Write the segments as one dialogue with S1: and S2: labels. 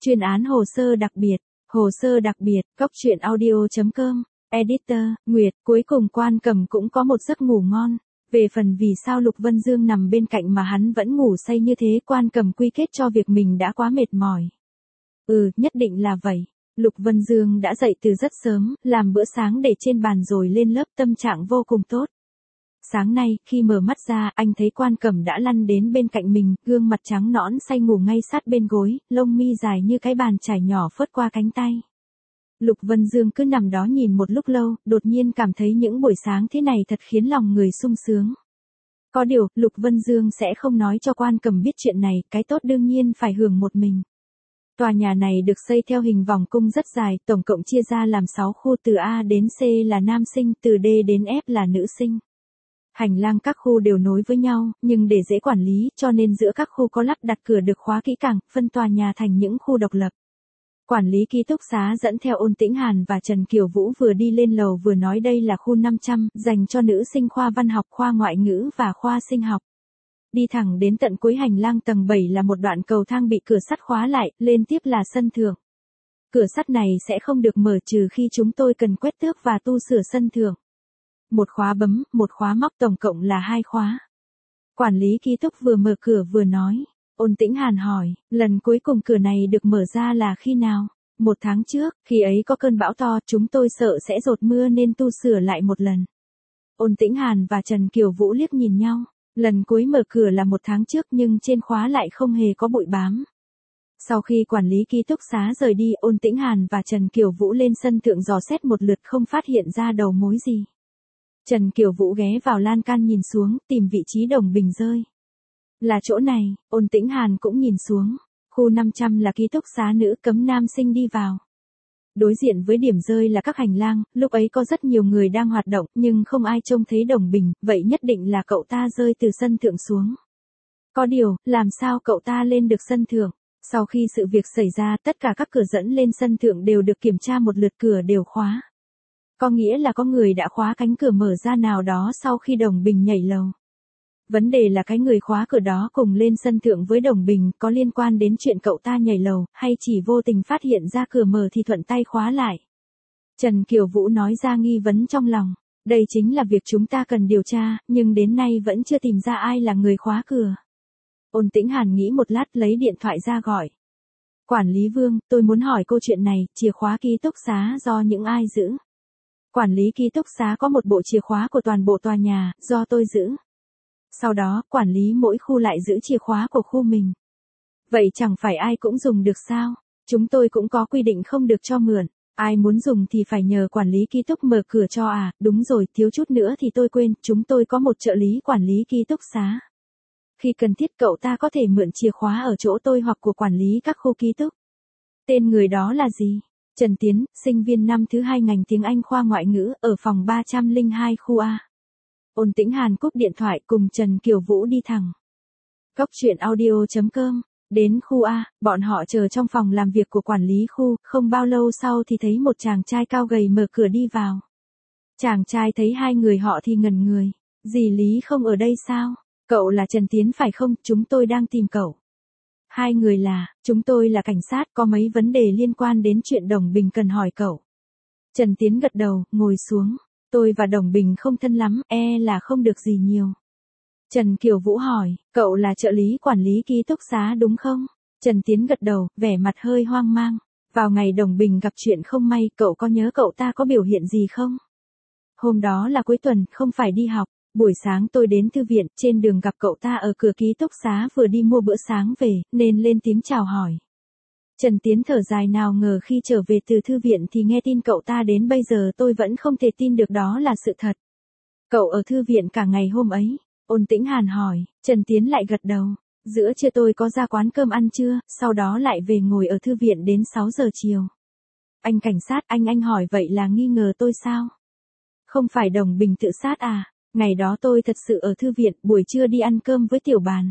S1: Chuyên án hồ sơ đặc biệt, Cóc truyện audio.com, Editor, Nguyệt, cuối cùng Quan Cầm cũng có một giấc ngủ ngon. Về phần vì sao Lục Vân Dương nằm bên cạnh mà hắn vẫn ngủ say như thế, Quan Cầm quy kết cho việc mình đã quá mệt mỏi. Nhất định là vậy. Lục Vân Dương đã dậy từ rất sớm, làm bữa sáng để trên bàn rồi lên lớp, tâm trạng vô cùng tốt. Sáng nay, khi mở mắt ra, anh thấy Quan Cẩm đã lăn đến bên cạnh mình, gương mặt trắng nõn say ngủ ngay sát bên gối, lông mi dài như cái bàn chải nhỏ phớt qua cánh tay. Lục Vân Dương cứ nằm đó nhìn một lúc lâu, đột nhiên cảm thấy những buổi sáng thế này thật khiến lòng người sung sướng. Có điều, Lục Vân Dương sẽ không nói cho Quan Cẩm biết chuyện này, cái tốt đương nhiên phải hưởng một mình. Tòa nhà này được xây theo hình vòng cung rất dài, tổng cộng chia ra làm 6 khu, từ A đến C là nam sinh, từ D đến F là nữ sinh. Hành lang các khu đều nối với nhau, nhưng để dễ quản lý, cho nên giữa các khu có lắp đặt cửa được khóa kỹ càng, phân tòa nhà thành những khu độc lập. Quản lý ký túc xá dẫn theo Ôn Tĩnh Hàn và Trần Kiều Vũ vừa đi lên lầu vừa nói đây là khu 500, dành cho nữ sinh khoa văn học, khoa ngoại ngữ và khoa sinh học. Đi thẳng đến tận cuối hành lang tầng 7 là một đoạn cầu thang bị cửa sắt khóa lại, lên tiếp là sân thượng. Cửa sắt này sẽ không được mở trừ khi chúng tôi cần quét tước và tu sửa sân thượng. Một khóa bấm, một khóa móc, tổng cộng là 2 khóa. Quản lý ký túc vừa mở cửa vừa nói. Ôn Tĩnh Hàn hỏi, lần cuối cùng cửa này được mở ra là khi nào? 1 tháng trước, khi ấy có cơn bão to, chúng tôi sợ sẽ dột mưa nên tu sửa lại một lần. Ôn Tĩnh Hàn và Trần Kiều Vũ liếc nhìn nhau. Lần cuối mở cửa là 1 tháng trước nhưng trên khóa lại không hề có bụi bám. Sau khi quản lý ký túc xá rời đi, Ôn Tĩnh Hàn và Trần Kiều Vũ lên sân thượng dò xét một lượt không phát hiện ra đầu mối gì. Trần Kiều Vũ ghé vào lan can nhìn xuống, tìm vị trí đồng bình rơi. Là chỗ này, Ôn Tĩnh Hàn cũng nhìn xuống. Khu 500 là ký túc xá nữ, cấm nam sinh đi vào. Đối diện với điểm rơi là các hành lang, lúc ấy có rất nhiều người đang hoạt động, nhưng không ai trông thấy đồng bình, vậy nhất định là cậu ta rơi từ sân thượng xuống. Có điều, làm sao cậu ta lên được sân thượng? Sau khi sự việc xảy ra, tất cả các cửa dẫn lên sân thượng đều được kiểm tra một lượt, cửa đều khóa. Có nghĩa là có người đã khóa cánh cửa mở ra nào đó sau khi Đồng Bình nhảy lầu. Vấn đề là cái người khóa cửa đó cùng lên sân thượng với Đồng Bình có liên quan đến chuyện cậu ta nhảy lầu, hay chỉ vô tình phát hiện ra cửa mở thì thuận tay khóa lại. Trần Kiều Vũ nói ra nghi vấn trong lòng. Đây chính là việc chúng ta cần điều tra, nhưng đến nay vẫn chưa tìm ra ai là người khóa cửa. Ôn Tĩnh Hàn nghĩ một lát lấy điện thoại ra gọi. Quản lý Vương, tôi muốn hỏi cô chuyện này, chìa khóa ký túc xá do những ai giữ? Quản lý ký túc xá có một bộ chìa khóa của toàn bộ tòa nhà, do tôi giữ. Sau đó, quản lý mỗi khu lại giữ chìa khóa của khu mình. Vậy chẳng phải ai cũng dùng được sao? Chúng tôi cũng có quy định không được cho mượn. Ai muốn dùng thì phải nhờ quản lý ký túc mở cửa cho à? Đúng rồi, thiếu chút nữa thì tôi quên, chúng tôi có một trợ lý quản lý ký túc xá. Khi cần thiết cậu ta có thể mượn chìa khóa ở chỗ tôi hoặc của quản lý các khu ký túc. Tên người đó là gì? Trần Tiến, sinh viên năm thứ 2 ngành tiếng Anh khoa ngoại ngữ, ở phòng 302 khu A. Ôn Tĩnh Hàn cúp điện thoại cùng Trần Kiều Vũ đi thẳng. Cóc truyện audio.com. Đến khu A, bọn họ chờ trong phòng làm việc của quản lý khu, không bao lâu sau thì thấy một chàng trai cao gầy mở cửa đi vào. Chàng trai thấy hai người họ thì ngẩn người. Dì Lý không ở đây sao? Cậu là Trần Tiến phải không? Chúng tôi đang tìm cậu. Hai người là, chúng tôi là cảnh sát, có mấy vấn đề liên quan đến chuyện Đồng Bình cần hỏi cậu. Trần Tiến gật đầu, ngồi xuống. Tôi và Đồng Bình không thân lắm, là không được gì nhiều. Trần Kiều Vũ hỏi, cậu là trợ lý quản lý ký túc xá đúng không? Trần Tiến gật đầu, vẻ mặt hơi hoang mang. Vào ngày Đồng Bình gặp chuyện không may, cậu có nhớ cậu ta có biểu hiện gì không? Hôm đó là cuối tuần, không phải đi học. Buổi sáng tôi đến thư viện, trên đường gặp cậu ta ở cửa ký túc xá vừa đi mua bữa sáng về, nên lên tiếng chào hỏi. Trần Tiến thở dài, nào ngờ khi trở về từ thư viện thì nghe tin cậu ta đến bây giờ tôi vẫn không thể tin được đó là sự thật. Cậu ở thư viện cả ngày hôm ấy? Ôn Tĩnh Hàn hỏi, Trần Tiến lại gật đầu. Giữa trưa tôi có ra quán cơm ăn trưa, sau đó lại về ngồi ở thư viện đến 6 giờ chiều. Anh cảnh sát, anh hỏi vậy là nghi ngờ tôi sao? Không phải Đồng Bình tự sát à? Ngày đó tôi thật sự ở thư viện, buổi trưa đi ăn cơm với Tiểu Bàn.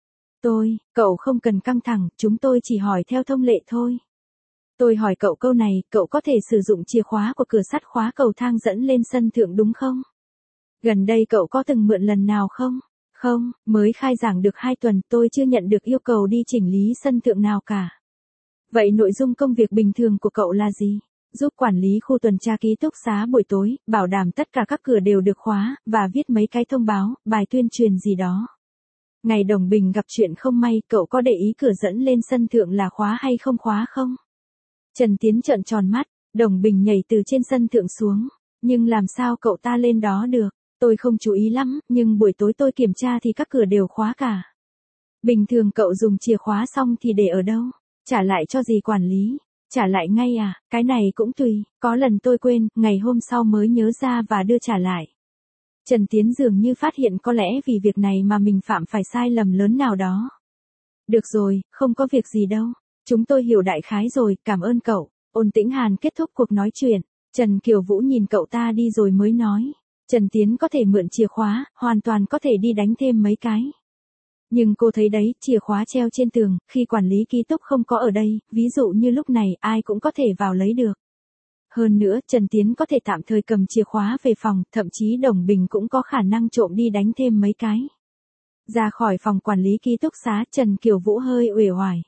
S1: Cậu không cần căng thẳng, chúng tôi chỉ hỏi theo thông lệ thôi. Tôi hỏi cậu câu này, cậu có thể sử dụng chìa khóa của cửa sắt khóa cầu thang dẫn lên sân thượng đúng không? Gần đây cậu có từng mượn lần nào không? Không, mới khai giảng được 2 tuần, tôi chưa nhận được yêu cầu đi chỉnh lý sân thượng nào cả. Vậy nội dung công việc bình thường của cậu là gì? Giúp quản lý khu tuần tra ký túc xá buổi tối, bảo đảm tất cả các cửa đều được khóa, và viết mấy cái thông báo, bài tuyên truyền gì đó. Ngày Đồng Bình gặp chuyện không may, cậu có để ý cửa dẫn lên sân thượng là khóa hay không khóa không? Trần Tiến trợn tròn mắt, Đồng Bình nhảy từ trên sân thượng xuống. Nhưng làm sao cậu ta lên đó được? Tôi không chú ý lắm, nhưng buổi tối tôi kiểm tra thì các cửa đều khóa cả. Bình thường cậu dùng chìa khóa xong thì để ở đâu? Trả lại cho gì quản lý? Trả lại ngay à? Cái này cũng tùy, có lần tôi quên, ngày hôm sau mới nhớ ra và đưa trả lại. Trần Tiến dường như phát hiện có lẽ vì việc này mà mình phạm phải sai lầm lớn nào đó. Được rồi, không có việc gì đâu. Chúng tôi hiểu đại khái rồi, cảm ơn cậu. Ôn Tĩnh Hàn kết thúc cuộc nói chuyện. Trần Kiều Vũ nhìn cậu ta đi rồi mới nói. Trần Tiến có thể mượn chìa khóa, hoàn toàn có thể đi đánh thêm mấy cái. Nhưng cô thấy đấy, chìa khóa treo trên tường, khi quản lý ký túc không có ở đây, ví dụ như lúc này ai cũng có thể vào lấy được. Hơn nữa, Trần Tiến có thể tạm thời cầm chìa khóa về phòng, thậm chí Đồng Bình cũng có khả năng trộm đi đánh thêm mấy cái. Ra khỏi phòng quản lý ký túc xá, Trần Kiều Vũ hơi uể oải.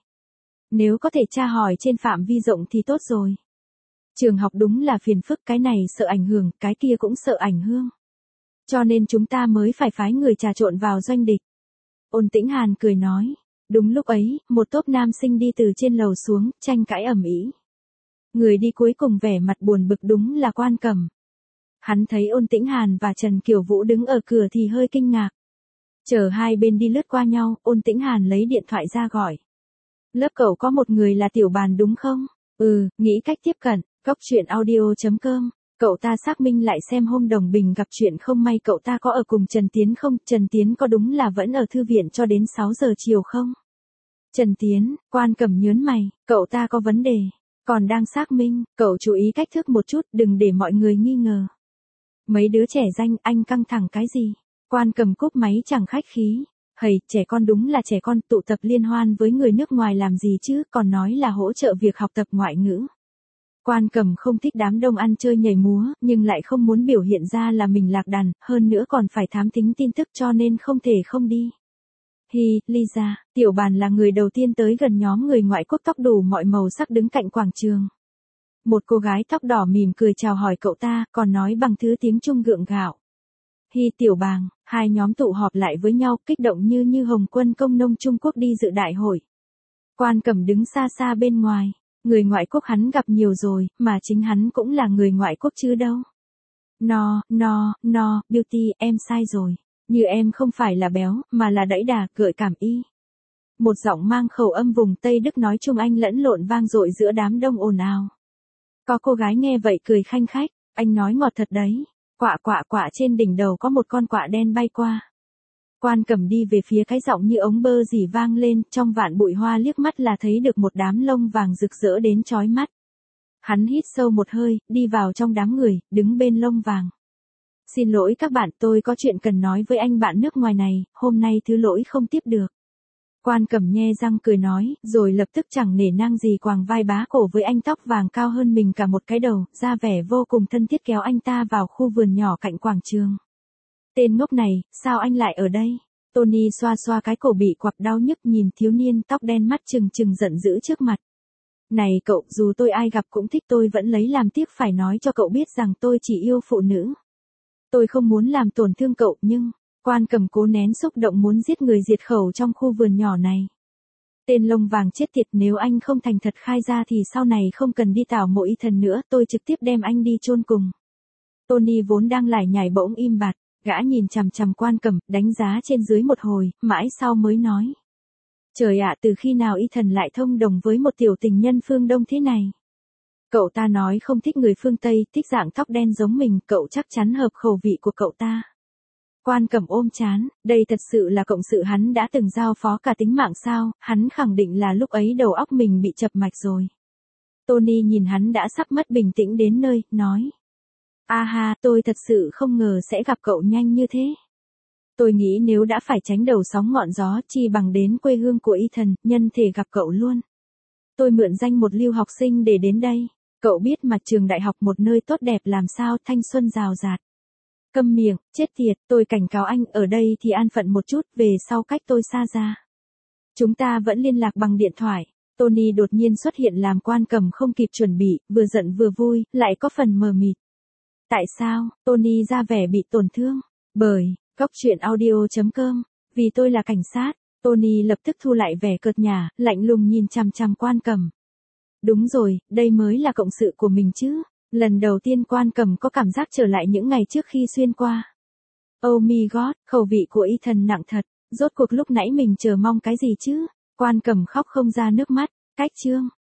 S1: Nếu có thể tra hỏi trên phạm vi rộng thì tốt rồi. Trường học đúng là phiền phức, cái này sợ ảnh hưởng, cái kia cũng sợ ảnh hưởng. Cho nên chúng ta mới phải phái người trà trộn vào doanh địch. Ôn Tĩnh Hàn cười nói. Đúng lúc ấy, một tốp nam sinh đi từ trên lầu xuống, tranh cãi ầm ĩ. Người đi cuối cùng vẻ mặt buồn bực đúng là Quan Cẩm. Hắn thấy Ôn Tĩnh Hàn và Trần Kiều Vũ đứng ở cửa thì hơi kinh ngạc. Chờ hai bên đi lướt qua nhau, Ôn Tĩnh Hàn lấy điện thoại ra gọi. Lớp cậu có một người là Tiểu Bàn đúng không? Nghĩ cách tiếp cận, coctruyện.audio.com. Cậu ta xác minh lại xem hôm Đồng Bình gặp chuyện không may cậu ta có ở cùng Trần Tiến không? Trần Tiến có đúng là vẫn ở thư viện cho đến 6 giờ chiều không? Trần Tiến, Quan Cẩm nhớn mày, cậu ta có vấn đề. Còn đang xác minh, cậu chú ý cách thức một chút, đừng để mọi người nghi ngờ. Mấy đứa trẻ danh, anh căng thẳng cái gì? Quan Cẩm cúp máy chẳng khách khí. Hầy, trẻ con đúng là trẻ con, tụ tập liên hoan với người nước ngoài làm gì chứ, còn nói là hỗ trợ việc học tập ngoại ngữ. Quan Cẩm không thích đám đông ăn chơi nhảy múa, nhưng lại không muốn biểu hiện ra là mình lạc đàn, hơn nữa còn phải thám thính tin tức cho nên không thể không đi. Lisa, Tiểu Bàn là người đầu tiên tới gần nhóm người ngoại quốc tóc đủ mọi màu sắc đứng cạnh quảng trường. Một cô gái tóc đỏ mỉm cười chào hỏi cậu ta, còn nói bằng thứ tiếng Trung gượng gạo. Tiểu Bàn, hai nhóm tụ họp lại với nhau, kích động như Hồng quân công nông Trung Quốc đi dự đại hội. Quan Cẩm đứng xa xa bên ngoài, người ngoại quốc hắn gặp nhiều rồi, mà chính hắn cũng là người ngoại quốc chứ đâu. Beauty, em sai rồi. Như em không phải là béo, mà là đẫy đà, gợi cảm y. Một giọng mang khẩu âm vùng Tây Đức nói Trung Anh lẫn lộn vang dội giữa đám đông ồn ào. Có cô gái nghe vậy cười khanh khách, anh nói ngọt thật đấy. Quạ trên đỉnh đầu có một con quạ đen bay qua. Quan Cẩm đi về phía cái giọng như ống bơ rỉ vang lên, trong vạn bụi hoa liếc mắt là thấy được một đám lông vàng rực rỡ đến chói mắt. Hắn hít sâu một hơi, đi vào trong đám người, đứng bên lông vàng. Xin lỗi các bạn, tôi có chuyện cần nói với anh bạn nước ngoài này, hôm nay thứ lỗi không tiếp được. Quan Cẩm nhe răng cười nói, rồi lập tức chẳng nể nang gì quàng vai bá cổ với anh tóc vàng cao hơn mình cả một cái đầu, ra vẻ vô cùng thân thiết kéo anh ta vào khu vườn nhỏ cạnh quảng trường. Tên ngốc này, sao anh lại ở đây? Tony xoa xoa cái cổ bị quặp đau nhức nhìn thiếu niên tóc đen mắt trừng trừng giận dữ trước mặt. Này cậu, dù tôi ai gặp cũng thích, tôi vẫn lấy làm tiếc phải nói cho cậu biết rằng tôi chỉ yêu phụ nữ. Tôi không muốn làm tổn thương cậu, nhưng... Quan Cẩm cố nén xúc động muốn giết người diệt khẩu trong khu vườn nhỏ này. Tên lông vàng chết tiệt, nếu anh không thành thật khai ra thì sau này không cần đi tảo mộ y thần nữa, tôi trực tiếp đem anh đi chôn cùng. Tony vốn đang lải nhải bỗng im bặt, gã nhìn chằm chằm Quan Cẩm, đánh giá trên dưới một hồi, mãi sau mới nói. Trời ạ, từ khi nào y thần lại thông đồng với một tiểu tình nhân phương Đông thế này? Cậu ta nói không thích người phương Tây, thích dạng tóc đen giống mình, cậu chắc chắn hợp khẩu vị của cậu ta. Quan Cẩm ôm chán, đây thật sự là cộng sự hắn đã từng giao phó cả tính mạng sao, hắn khẳng định là lúc ấy đầu óc mình bị chập mạch rồi. Tony nhìn hắn đã sắp mất bình tĩnh đến nơi, nói. Tôi thật sự không ngờ sẽ gặp cậu nhanh như thế. Tôi nghĩ nếu đã phải tránh đầu sóng ngọn gió chi bằng đến quê hương của y thần, nhân thể gặp cậu luôn. Tôi mượn danh một lưu học sinh để đến đây. Cậu biết mặt trường đại học một nơi tốt đẹp làm sao, thanh xuân rào rạt. Câm miệng, chết tiệt, tôi cảnh cáo anh, ở đây thì an phận một chút, về sau cách tôi xa ra. Chúng ta vẫn liên lạc bằng điện thoại. Tony đột nhiên xuất hiện làm Quan Cầm không kịp chuẩn bị, vừa giận vừa vui, lại có phần mờ mịt. Tại sao? Tony ra vẻ bị tổn thương. Bởi, Cóc truyện audio.com, vì tôi là cảnh sát. Tony lập tức thu lại vẻ cợt nhả, lạnh lùng nhìn chằm chằm Quan Cầm. Đúng rồi, đây mới là cộng sự của mình chứ. Lần đầu tiên Quan Cầm có cảm giác trở lại những ngày trước khi xuyên qua. Oh my god, khẩu vị của Ethan nặng thật. Rốt cuộc lúc nãy mình chờ mong cái gì chứ? Quan Cầm khóc không ra nước mắt. Cách chương